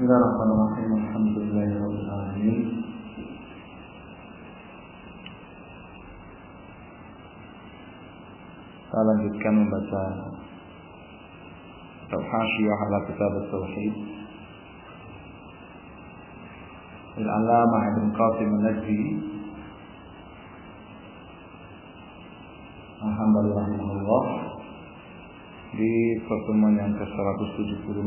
Bismillahirrahmanirrahim. Alhamdulillahirabbil alamin. Kita lanjutkan membaca Al-Hashiyah ala Kitab At-Tauhid Al-Allamah Ibn Qasim An-Najdi Alhamdulillah rahimahullah di pertemuan yang ke-176.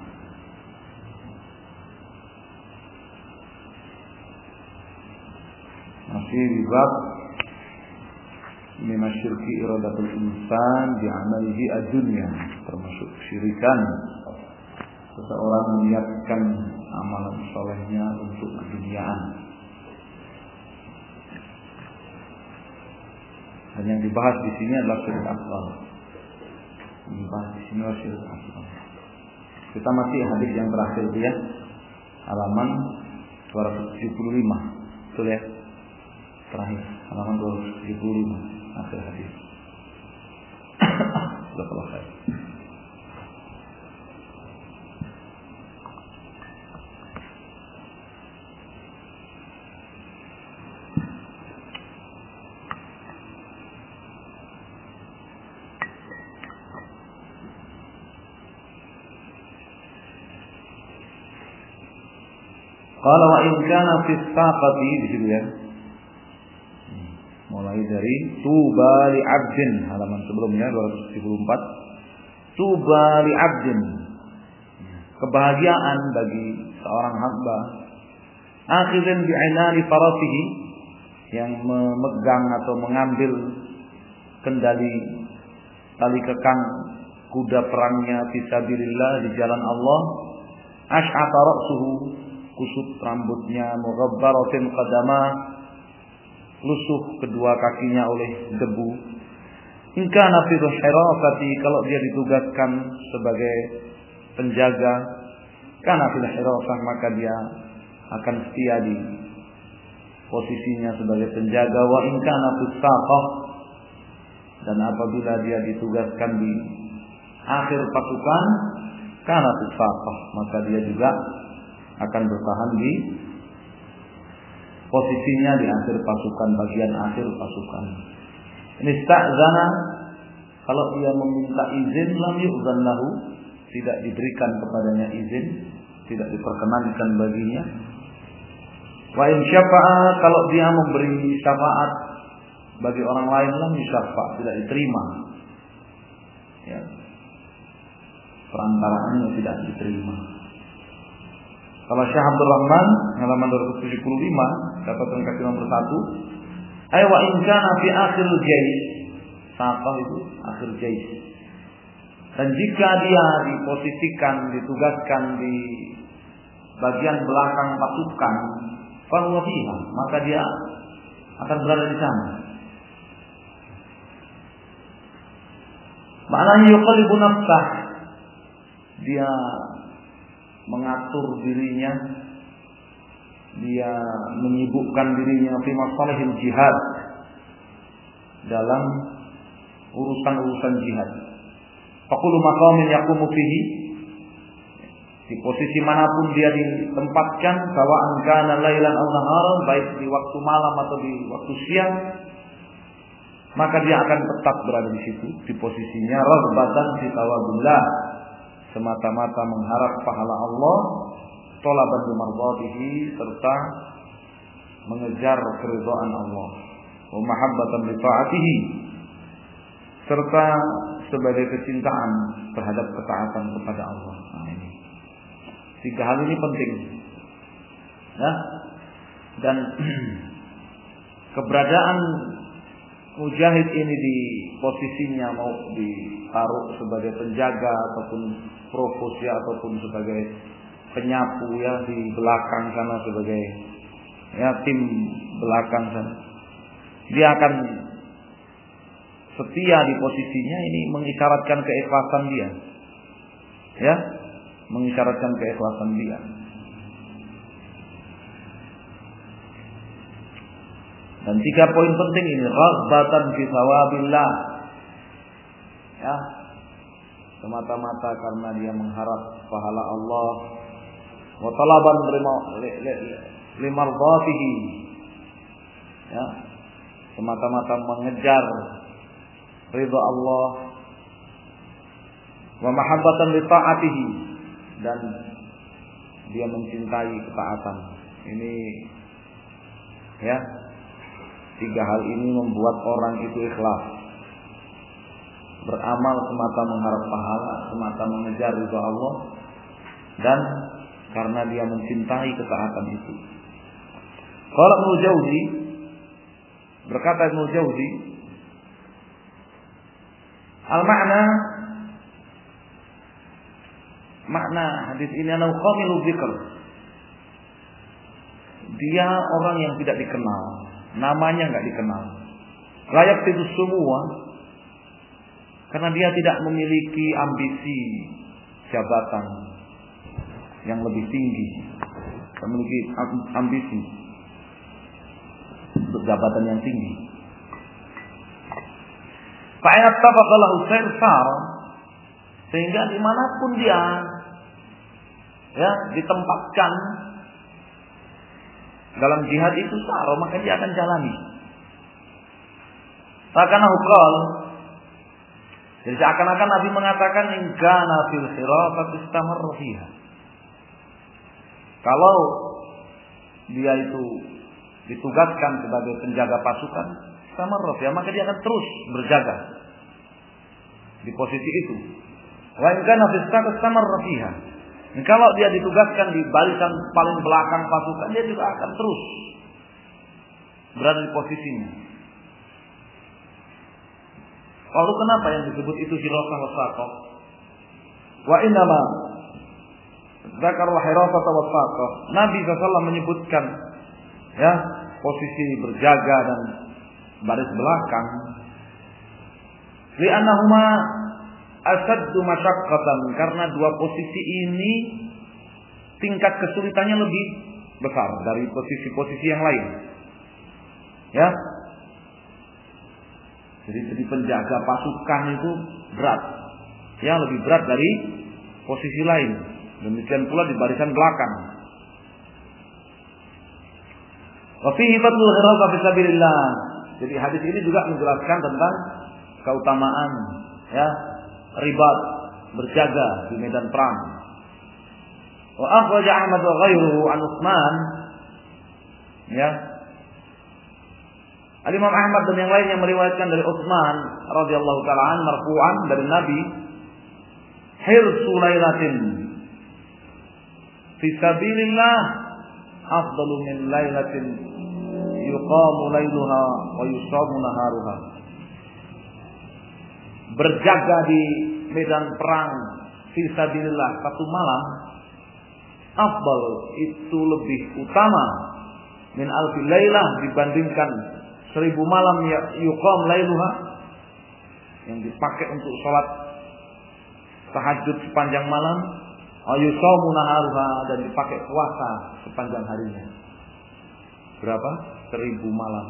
Masih di bab min asyirki iradatul insan bi amalihi ad-dunya, termasuk syirikan seseorang meniatkan amalan solehnya untuk keduniaan. Dan yang dibahas di sini adalah syirik akbar. Dibahas di sini adalah syirik akbar. Kita masih hadis yang terakhir dia, halaman 275, betul ya? Terakhir, halaman 275, akhir hadis. Sudah selesai. Qala wa in kana fi saqati, di situ ya. Mulai dari tuba li 'abdin, halaman sebelumnya 274. Tuba li 'abdin, kebahagiaan bagi seorang hamba, akhidhan bi 'inani farasihi, yang memegang atau mengambil kendali tali kekang kuda perangnya fi sabilillah, di jalan Allah. Ash'ata ra'suhu, kusut rambutnya, mughabbaratin qadama, lusuh kedua kakinya oleh debu. In kana fi hirafati, kalau dia ditugaskan sebagai penjaga, kana fil hirafah, maka dia akan setia di posisinya sebagai penjaga. Wa in kana fi saqah, dan apabila dia ditugaskan di akhir pasukan, kana fi saqah, maka dia juga akan bertahan di posisinya di akhir pasukan, bagian akhir pasukan. Ini sta'zana, kalau dia meminta izin, lam yu'zan lahu, tidak diberikan kepadanya izin, tidak diperkenankan baginya. Wa in syafa'a, kalau dia memberi syafaat bagi orang lain, lam yusyafa', tidak diterima. Ya. Perantaraannya tidak diterima. Kalau Syekh Abdul Rahman halaman 275, catatan kaki nomor 1. Ay wa in kana fi akhir jais, saqah itu akhir jais. Dan jika dia diposisikan, ditugaskan di bagian belakang pasukan, fa huwa fiha, maka dia akan berada di sana. Maknanya yuqallibu nafsah, dia mengatur dirinya, dia menyibukkan dirinya fi masalihil jihad, dalam urusan-urusan jihad. Faqulu maqamin yaqumu fihi, di posisi manapun dia ditempatkan, sawa'an kana lailan aw naharan, baik di waktu malam atau di waktu siang, maka dia akan tetap berada di situ, di posisinya raghbatan fi thawabillah, semata-mata mengharap pahala Allah, talaban bimardatihi, serta mengejar keridhaan Allah, wa mahabbatan li ta'atihi, serta sebagai kecintaan terhadap ketaatan kepada Allah. Nah, ini 3 hal ini penting. Ya. Dan keberadaan mujahid ini di posisinya, mau ditaruh sebagai penjaga ataupun provos ya, ataupun sebagai penyapu ya, di belakang sana sebagai ya tim belakang sana, dia akan setia di posisinya. Ini mengisyaratkan keikhlasan dia, ya, mengisyaratkan keikhlasan dia. Dan 3 poin penting ini, raghbatan fi thawabillah, ya, semata-mata karena dia mengharap pahala Allah, wa talaban limardatihi, ya, semata-mata mengejar ridha Allah, wa mahabbatan li ta'atihi, dan dia mencintai ketaatan. Ini, ya, tiga hal ini membuat orang itu ikhlas, beramal semata mengharap pahala, semata mengejar ridha Allah, dan karena dia mencintai ketaatan itu. Qala Ibnu Jauzi, berkata Ibnu Jauzi, makna hadis ini adalah qamilu dzikr. Dia orang yang tidak dikenal, namanya enggak dikenal. Layak itu semua karena dia tidak memiliki ambisi jabatan yang lebih tinggi, memiliki ambisi untuk jabatan yang tinggi. Fa'inat tafaqalahu sar, sehingga dimanapun dia, ya, ditempatkan dalam jihad itu sar, maka dia akan jalani. Fakanahu qala, jadi seakan-akan Nabi mengatakan in kana fil khilafat istamarra fiha. Kalau dia itu ditugaskan sebagai penjaga pasukan, istamarra fiha, maka dia akan terus berjaga di posisi itu. Wa in kana fis saf istamarra fiha. Kalau dia ditugaskan di barisan paling belakang pasukan, dia juga akan terus berada di posisinya. Lalu kenapa yang disebut itu hirasah wasaqah? Wa innama dzakara hirasah wasaqah. Nabi sallallahu menyebutkan, ya, posisi berjaga dan baris belakang, li'annahuma asaddu masyaqqatan, karena dua posisi ini tingkat kesulitannya lebih besar dari posisi-posisi yang lain. Ya. Jadi penjaga pasukan itu berat. Ya, lebih berat dari posisi lain. Demikian pula di barisan belakang. Wa fihi fadlul ghirasa fi sabilillah. Jadi hadis ini juga menjelaskan tentang keutamaan, ya, ribat, berjaga di medan perang. Wa akhraj Ahmad wa ghairuhu an Utsman, ya, Al-Imam Ahmad dan yang lain yang meriwayatkan dari Utsman radhiyallahu taala an marfu'an dari Nabi, hirsu lailatin fi sabilillah afdalu min lailatin yuqamu lailuha wa yusamu naharuha. Berjaga di medan perang fi sabilillah satu malam, afdal, itu lebih utama, min alfi lailah, dibandingkan 1000 malam yuqam lailuha, yang dipakai untuk sholat tahajud sepanjang malam, ayusamu naharuha, dan dipakai puasa sepanjang harinya. Berapa? 1000 malam.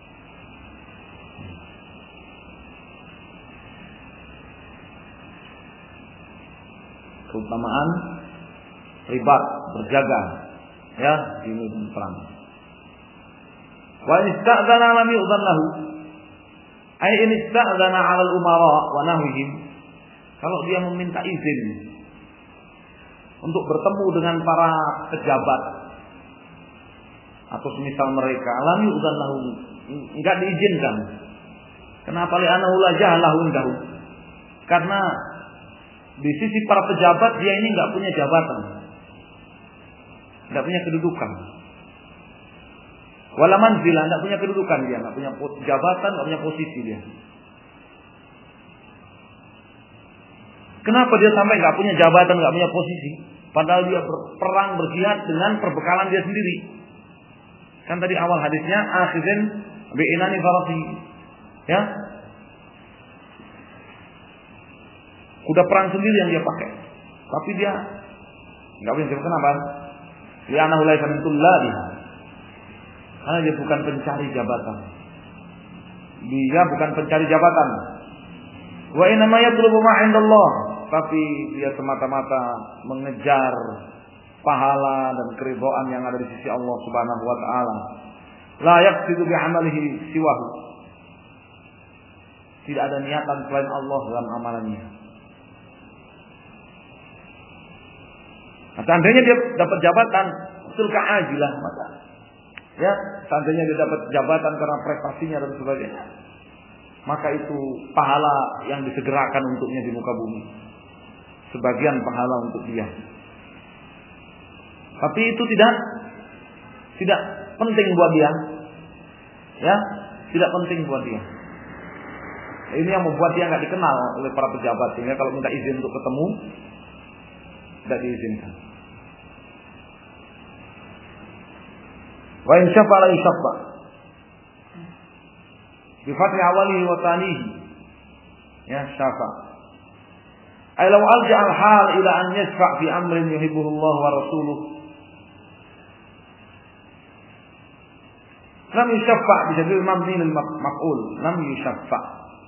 Keutamaan ribat, berjaga, ya, di medan perang. Wa ista'dzana lam yu'dzan lahu. Ai in ista'dzana 'ala al-umara wa nahwihim. Kalau dia meminta izin untuk bertemu dengan para pejabat atau semisal mereka, lam yu'dzan lahu, enggak diizinkan. Kenapa? Li'annahu la jahalahu indahu. Karena di sisi para pejabat dia ini enggak punya jabatan, enggak punya kedudukan. Wala manzilah, enggak punya kedudukan dia, enggak punya jabatan, enggak punya posisi dia. Kenapa dia sampai enggak punya jabatan, enggak punya posisi? Padahal dia perang berjihad dengan perbekalan dia sendiri. Kan tadi awal hadisnya akhizin bi inani farasi. Ya. Kuda perang sendiri yang dia pakai. Tapi dia enggak punya jabatan. Kenapa? Li'annahu laysa min tullabiha. Karena dia bukan pencari jabatan. Dia bukan pencari jabatan. Wa inna ma yatlubu ma 'indallah, tapi dia semata-mata mengejar pahala dan keridhaan yang ada di sisi Allah Subhanahu wa taala. La yaqsidu bi 'amalihi siwahu. Tidak ada niatan selain Allah dalam amalannya. Nah, seandainya dia dapat jabatan tilka ajilah, maka ya, seandainya dia dapat jabatan karena prestasinya dan sebagainya, maka itu pahala yang disegerakan untuknya di muka bumi. Sebagian pahala untuk dia. Tapi itu tidak penting buat dia. Ya, tidak penting buat dia. Ini yang membuat dia enggak dikenal oleh para pejabat. Sehingga kalau minta izin untuk ketemu, tidak diizinkan. Wa in syafa la yusaffa. Bi fathi awalihi wa thanihi. Ya, syafa. Ay law alja al-hal ila an yashfa' fi amrin yuhibbuhu Allah wa rasuluhu. Lam yusaffa' bi jadil mabni lil maf'ul. Lam yusaffa'.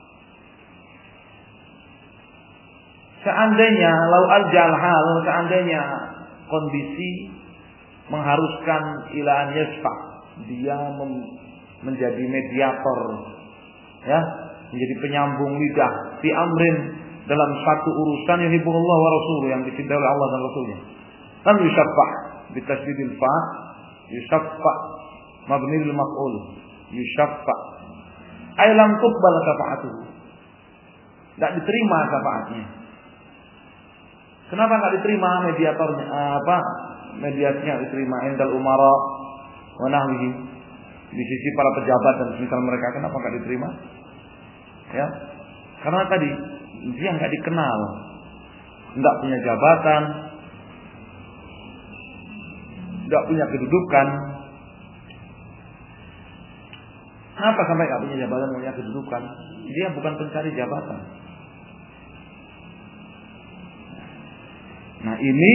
Seandainya lau al-jal hal, seandainya kondisi mengharuskan ilaan yasfa, dia menjadi mediator, ya, menjadi penyambung lidah fi amrin dalam satu urusan yang yuhibbullah wa rasuluh, yang dicintai oleh Allah dan Rasulnya. Lam yusaffa bi tasdidil fa, yusaffa mabni lil maf'ul, yusaffa ay lam tuqbal syafa'atuhu. Tidak diterima syafaatnya. Kenapa enggak diterima mediatornya? Mediasinya diterima indal umara wa nahwihi, di sisi para pejabat dan semisal mereka, kenapa enggak diterima? Ya. Karena tadi dia enggak dikenal. Enggak punya jabatan, enggak punya kedudukan. Kenapa sampai enggak punya jabatan, punya kedudukan? Dia bukan pencari jabatan. Nah, ini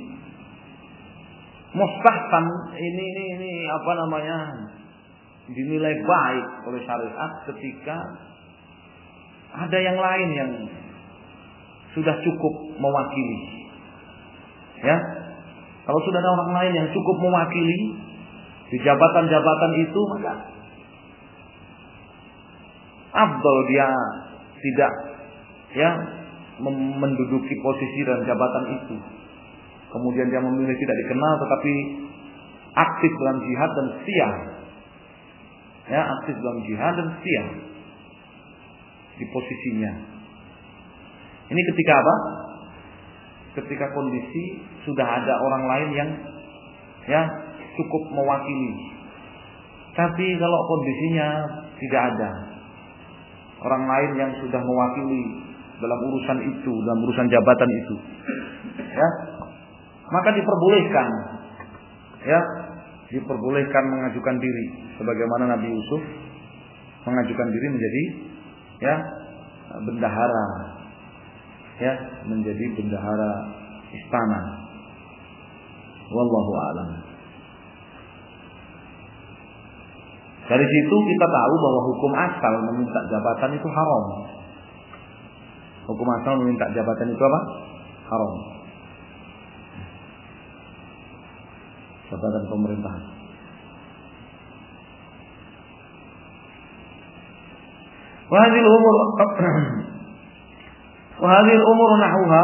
mustahsan, ini apa namanya, dinilai baik oleh syariat ketika ada yang lain yang sudah cukup mewakili. Ya, kalau sudah ada orang lain yang cukup mewakili di jabatan-jabatan itu, maka afdal dia tidak, ya, menduduki posisi dan jabatan itu. Kemudian dia memilih tidak dikenal tetapi aktif dalam jihad dan setia. Ya, aktif dalam jihad dan setia di posisinya. Ini ketika apa? Ketika kondisi sudah ada orang lain yang, ya, cukup mewakili. Tapi kalau kondisinya tidak ada orang lain yang sudah mewakili dalam urusan itu, dalam urusan jabatan itu, ya, maka diperbolehkan, ya, diperbolehkan mengajukan diri, sebagaimana Nabi Yusuf mengajukan diri menjadi, ya, bendahara, ya, menjadi bendahara istana. Wallahu a'lam. Dari situ kita tahu bahwa hukum asal meminta jabatan itu haram. Hukum asal meminta jabatan itu apa? Haram. Jabatan pemerintahan. Wa hadhihi al-umur nahwaha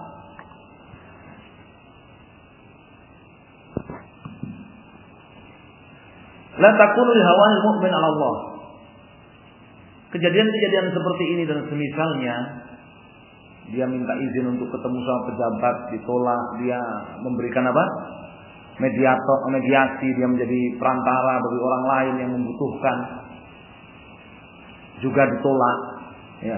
la takunu li hawa'il mu'min 'ala Allah. Kejadian-kejadian seperti ini dan semisalnya, dia minta izin untuk ketemu sama pejabat, ditolak, dia memberikan apa? Mediasi, dia menjadi perantara bagi orang lain yang membutuhkan, juga ditolak, ya.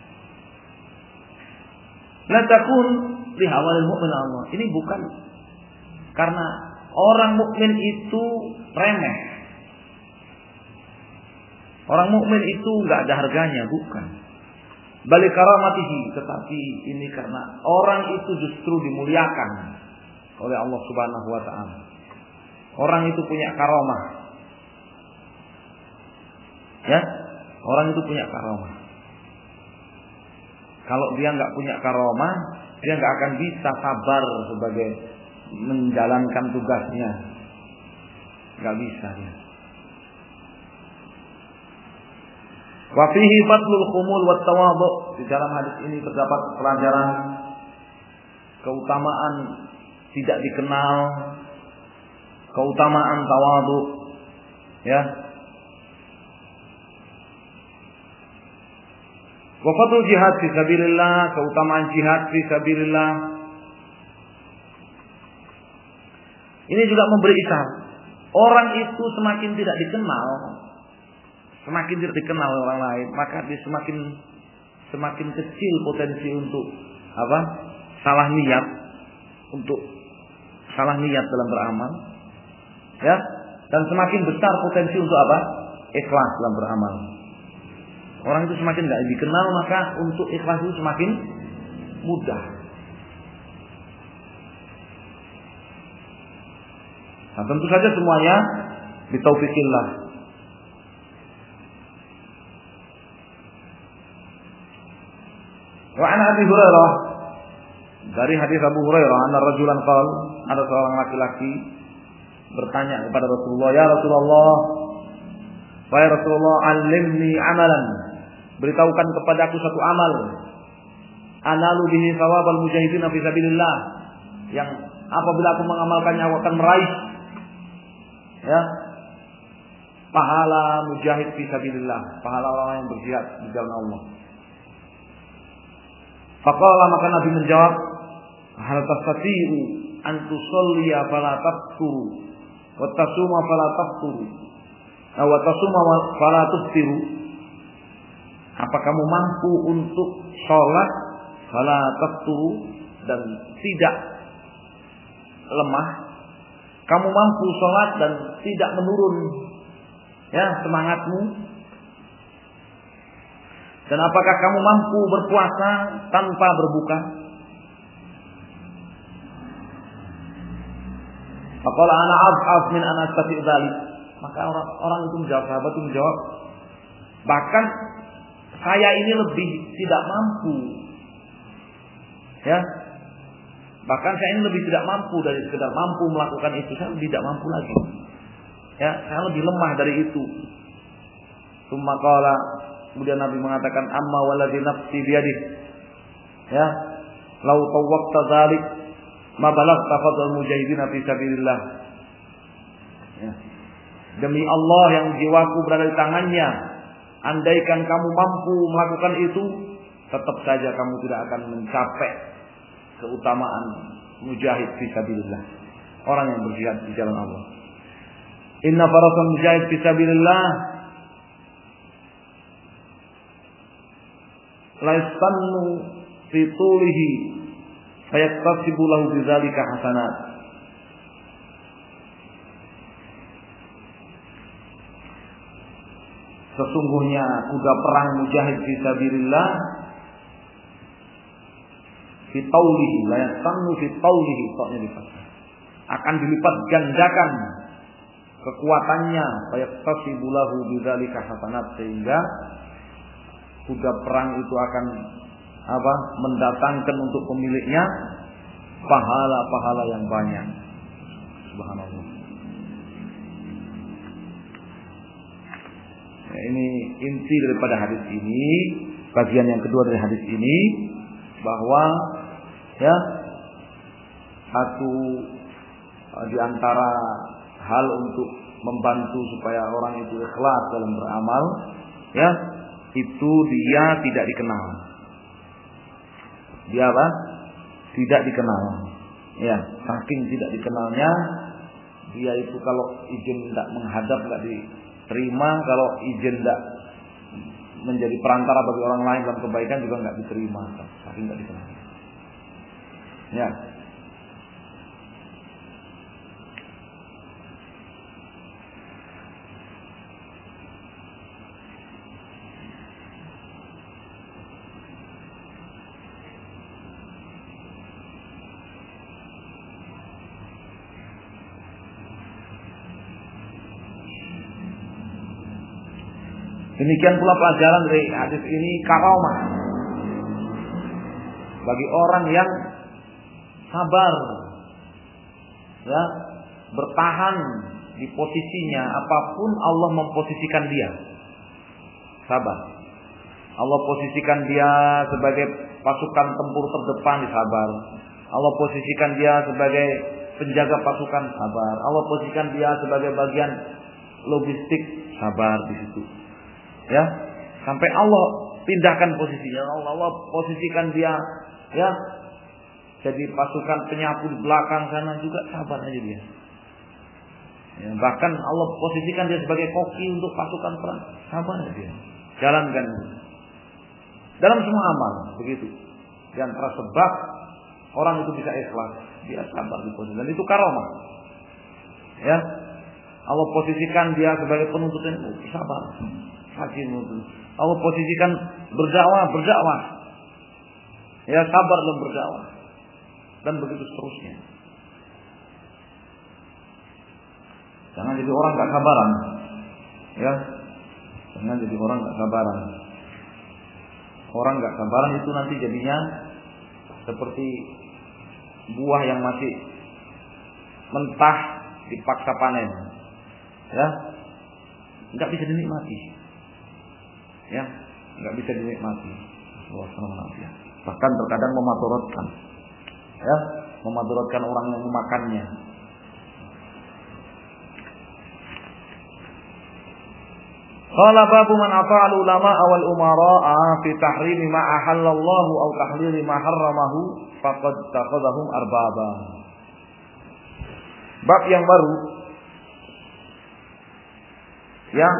La takun li hawalil mu'min Allah. Ini bukan karena orang mukmin itu remeh. Orang mukmin itu enggak ada harganya, bukan. Balik karamatihi, tetapi ini karena orang itu justru dimuliakan oleh Allah Subhanahu wa taala. Orang itu punya karamah. Ya, orang itu punya karamah. Kalau dia enggak punya karamah, dia enggak akan bisa sabar sebagai menjalankan tugasnya. Enggak bisa dia. Wa fihi fadlul khumul wat tawadhu. Di dalam hadis ini terdapat pelajaran keutamaan tidak dikenal, keutamaan tawadhu, ya. Wa fadlul jihad fi sabilillah, keutamaan jihad fi sabilillah. Ini juga memberi isyarat. Orang itu semakin tidak dikenal, semakin tidak dikenal orang lain, maka dia semakin kecil potensi untuk apa? Salah niat dalam beramal, ya. Dan semakin besar potensi untuk apa? Ikhlas dalam beramal. Orang itu semakin tidak dikenal, maka untuk ikhlas itu semakin mudah. Nah, tentu saja semuanya bitaufikillah. Wa an Abi Hurairah, dari hadis Abu Hurairah, anna rajulan qala, ada seorang laki-laki bertanya kepada Rasulullah, ya Rasulullah, wahai Rasulullah, alimni amalan, beritahukan kepadaku satu amal, analu bihi thawabal mujahidin fi sabilillah, yang apabila aku mengamalkannya aku akan meraih, ya, pahala mujahid fi sabilillah, pahala orang yang berjihad di jalan Allah. Faqala, maka Nabi menjawab, hal tastati'u an tusalliya fala taqturu wa tasuma fala taqturu wa tasuma fala tuftiru. Apa kamu mampu untuk sholat fala taqturu dan tidak lemah? Kamu mampu sholat dan tidak menurun, ya, semangatmu? Dan apakah kamu mampu berpuasa tanpa berbuka? Faqala ana af'af min an astati' dzalik. Maka orang itu menjawab, sahabat itu menjawab, bahkan saya ini lebih tidak mampu. Ya. Bahkan saya ini lebih tidak mampu dari sekedar mampu melakukan itu, saya lebih tidak mampu lagi. Ya, saya lebih lemah dari itu. Tsumma qala, kemudian Nabi mengatakan, amma waladzi nafsi biyadihi, ya, lau tawaqta dzalik ma balagta fadl mujahidin fi sabilillah. Ya. Demi Allah yang jiwaku berada di tangannya, andaikan kamu mampu melakukan itu, tetap saja kamu tidak akan mencapai keutamaan mujahid fi sabilillah, orang yang berjihad di jalan Allah. Inna farasan mujahid fi sabilillah la yastannu fi tulihi fayaktasibu lahu bidzalika hasanat. Sesungguhnya kuda perang mujahid fi sabilillah fi taulihi, la yastannu fi taulihi, akan dilipat gandakan kekuatannya, fayaktasibu lahu bidzalika hasanat, sehingga kuda perang itu akan apa? Mendatangkan untuk pemiliknya pahala-pahala yang banyak. Subhanallah. Ya, ini inti daripada hadis ini, bagian yang kedua dari hadis ini, bahwa ya, satu di antara hal untuk membantu supaya orang itu ikhlas dalam beramal, ya, itu dia tidak dikenal. Dia apa? Tidak dikenal. Ya, saking tidak dikenalnya, dia itu kalau izin tidak menghadap tidak diterima, kalau izin tidak menjadi perantara bagi orang lain dalam kebaikan juga tidak diterima. Saking tidak dikenal. Ya. Demikian pula pelajaran dari hadis ini, karamah bagi orang yang sabar ya, bertahan di posisinya apapun Allah memposisikan dia. Sabar. Allah posisikan dia sebagai pasukan tempur terdepan, sabar. Allah posisikan dia sebagai penjaga pasukan, sabar. Allah posisikan dia sebagai bagian logistik, sabar di situ. Ya, sampai Allah pindahkan posisinya. Allah posisikan dia, ya, jadi pasukan penyapu di belakang sana juga, sabar aja dia. Ya, bahkan Allah posisikan dia sebagai koki untuk pasukan perang, sabar aja dia. Jalankan dalam semua amal begitu. Di antara sebab orang itu bisa ikhlas, dia sabar di posisi, dan itu karomah. Ya, Allah posisikan dia sebagai penuntut ilmu, sabar, rajin menuntut. Allah posisikan berdakwah, ya, sabar dalam berdakwah, dan begitu seterusnya. Jangan jadi orang gak sabaran, ya, jangan jadi orang gak sabaran. Orang gak sabaran itu nanti jadinya seperti buah yang masih mentah dipaksa panen, ya, nggak bisa dinikmati, ya, nggak bisa dinikmati. Bahkan terkadang memadaratkan, ya, memadaratkan orang yang memakannya. Qala babu man ata'al ulama wal umara'a fi tahrimi ma ahallallahu aw tahlili ma harramahu faqad takhadhahum arbaba. Bab yang baru, ya,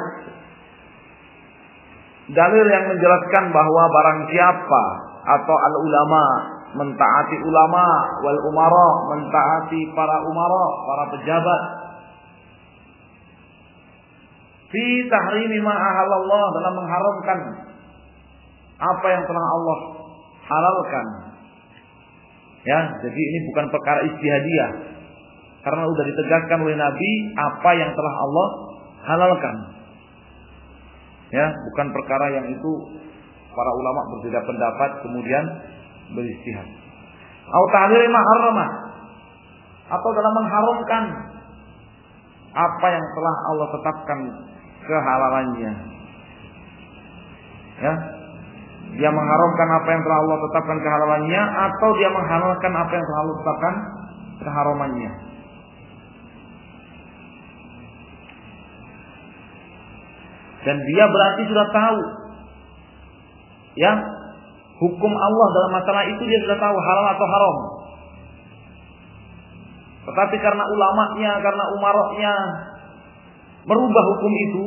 dalil yang menjelaskan bahwa barang siapa atau al ulama mentaati ulama wal umara mentaati para umara, para pejabat, fi tahrimi ma ahallallah, dalam mengharamkan apa yang telah Allah halalkan. Ya, jadi ini bukan perkara ijtihadiyah, karena sudah ditegaskan oleh Nabi apa yang telah Allah halalkan. Ya, bukan perkara yang itu para ulama berbeda pendapat kemudian berijtihad. Au tahlil ma harrama, atau dalam mengharamkan apa yang telah Allah tetapkan kehalalannya. Ya, dia mengharamkan apa yang telah Allah tetapkan kehalalannya, atau dia menghalalkan apa yang telah Allah tetapkan keharamannya. Dan dia berarti sudah tahu, ya, hukum Allah dalam masalah itu dia sudah tahu halal atau haram. Tetapi karena ulamanya, karena umaroknya merubah hukum itu,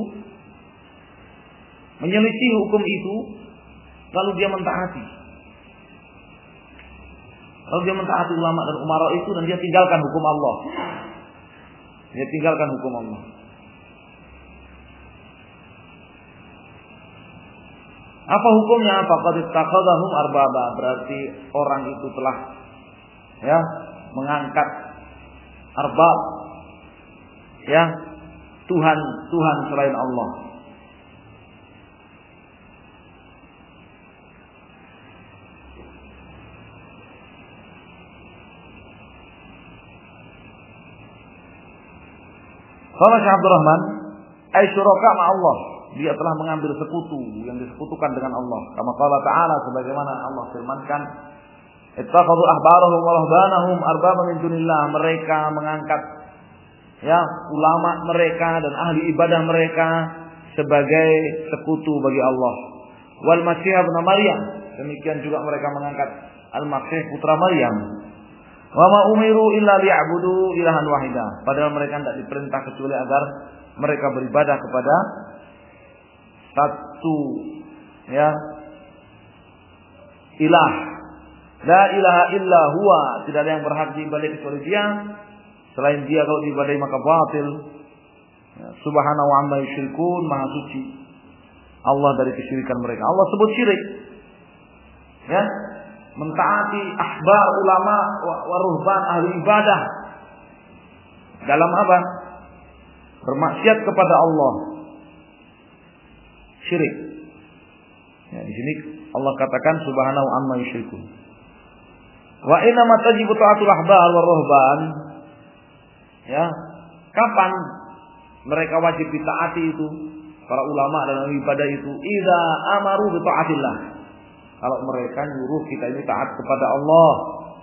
menyelisih hukum itu, lalu dia mentaati. Lalu dia mentaati ulama dan umarok itu, dan dia tinggalkan hukum Allah. Dia tinggalkan hukum Allah. Apa hukumnya? Faqad ittakhadhahum arbaba, berarti orang itu telah, ya, mengangkat arbab, ya, Tuhan selain Allah. Qala Syekh Abdul Rahman, ay syuraka ma Allah, dia telah mengambil sekutu yang disekutukan dengan Allah. Kama qala ta'ala, sebagaimana Allah firmankan, ittakhadhu ahbarahum wa rahbanahum arbaba min dunillah, mereka mengangkat, ya, ulama mereka dan ahli ibadah mereka sebagai sekutu bagi Allah. Wal Masih ibn Maryam, demikian juga mereka mengangkat Al-Masih putra Maryam. Wa ma umiru illa liya'budu ilahan wahida, padahal mereka tidak diperintah kecuali agar mereka beribadah kepada satu, ya, ilah. La ilaha illa huwa, tidak ada yang berhak diibadahi kecuali Dia. Selain Dia kalau diibadahi maka batil. Ya, subhanahu wa amma yusyrikun, maha suci Allah dari kesyirikan mereka. Allah sebut syirik, ya, mentaati ahbar ulama wa ruhban ahli ibadah dalam apa? Bermaksiat kepada Allah, syirik. Ya, di sini Allah katakan subhanahu amma yusyrikun. Wa inna ma tajibu ta'atul ahbar wa ruhban, Ya, kapan mereka wajib ditaati itu? Para ulama dalam ibadah itu, idza amaru bi taatillah. Kalau mereka nyuruh kita ini taat kepada Allah.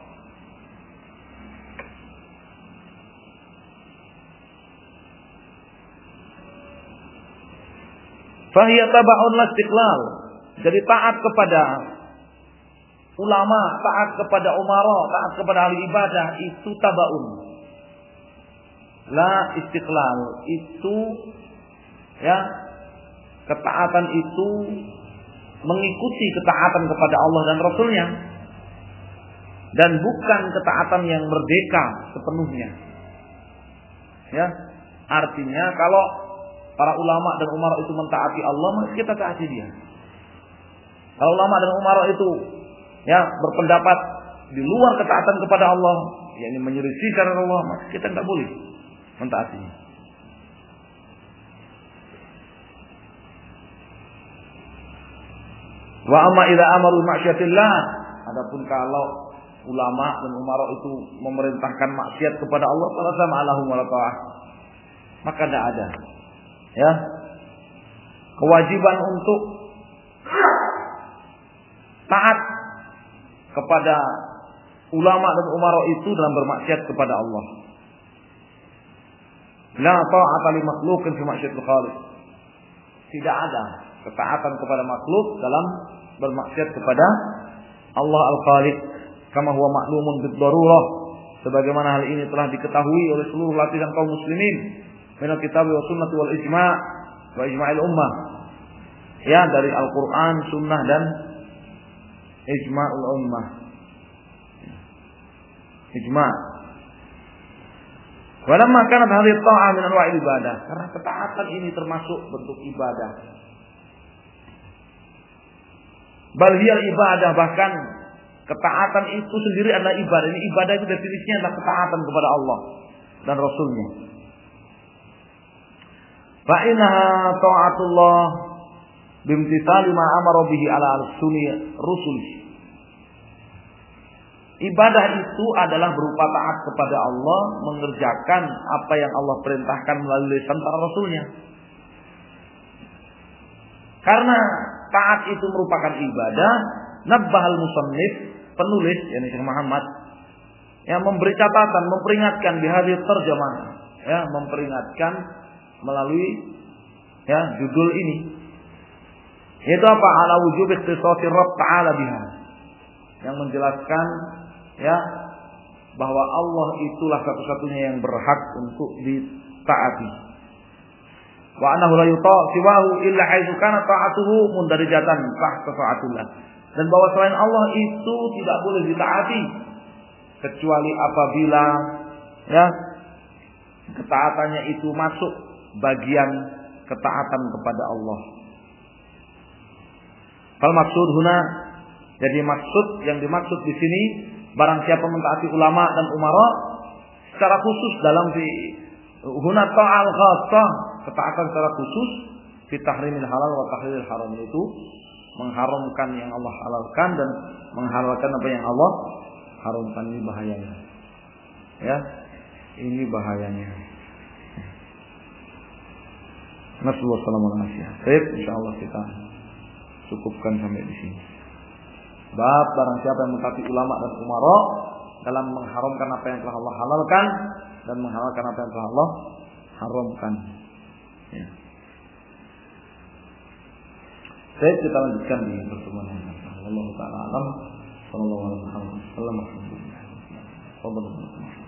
Fahiya taba'un lastiqlal. Jadi taat kepada ulama, taat kepada umara, taat kepada ahli ibadah itu tabaun. La istiqlal. Itu ya, ketaatan itu mengikuti ketaatan kepada Allah dan Rasulnya, dan bukan ketaatan yang merdeka sepenuhnya. Ya, artinya kalau para ulama dan umara itu mentaati Allah, maka kita taati dia. Kalau ulama dan umara itu ya berpendapat di luar ketaatan kepada Allah, yakni menyelisih syariat Allah, maka kita tidak boleh mentaatinya. Wa amma idza amaru ma'syatillah, adapun kalau ulama dan umara itu memerintahkan maksiat kepada Allah, fala sama'alahum wa la ta'ah, maka tidak ada ya kewajiban untuk taat kepada ulama dan umara itu dalam bermaksiat kepada Allah. La ta'ata li makhluqin fi ma'syatil khaliq. Tidak ada ketaatan kepada makhluk dalam bermaksiat kepada Allah Al-Khaliq, kama huwa ma'lumun bid-darurah, sebagaimana hal ini telah diketahui oleh seluruh lapisan kaum muslimin min al-kitab wa sunnah wal ijma' wa ijma'il ummah. Ya, dari Al-Qur'an, sunnah dan ijma'ul ummah. Ijma'. Walamma kanat hadhihi ta'ah min anwa'il ibadah, karena ketaatan ini termasuk bentuk ibadah. Bal hiya ibadah, bahkan ketaatan itu sendiri adalah ibadah. Ini ibadah itu definisinya adalah ketaatan kepada Allah dan Rasulnya. Fa innaha ta'atullah bimtithali ma amara bihi ala al-sunni rusul. Ibadah itu adalah berupa taat kepada Allah, mengerjakan apa yang Allah perintahkan melalui lisan para rasulnya. Karena taat itu merupakan ibadah, nabbahal musannif, penulis yakni Syekh Muhammad, yang memberi catatan, memperingatkan di hadis terjemah, ya, memperingatkan melalui ya judul ini. Itu apa? Ala wujub ikhtisasi Rabb Ta'ala biha. Yang menjelaskan ya bahwa Allah itulah satu-satunya yang berhak untuk ditaati. Wa annahu la yuta' siwahu illa haitsu kana ta'atuhu mundarijatan tahta ta'atillah. Dan bahwa selain Allah itu tidak boleh ditaati kecuali apabila ya ketaatannya itu masuk bagian ketaatan kepada Allah. Fal maksud huna, jadi maksud yang dimaksud di sini barang siapa mentaati ulama dan umara secara khusus dalam di huna ta'al khassah, ketaatan secara khusus fi tahrimil halal wa tahlilil haram, itu mengharamkan yang Allah halalkan dan menghalalkan apa yang Allah haramkan. Ini bahayanya. Ya, ini bahayanya. Nasallahu alaihi wasallam. Baik, insyaallah kita cukupkan sampai di sini. Bab barang siapa yang mentaati ulama dan umara dalam mengharamkan apa yang telah Allah halalkan dan menghalalkan apa yang telah Allah haramkan. Ya. Baik, kita lanjutkan di pertemuan yang akan datang. Wallahu ta'ala alam. Sallallahu alaihi wasallam.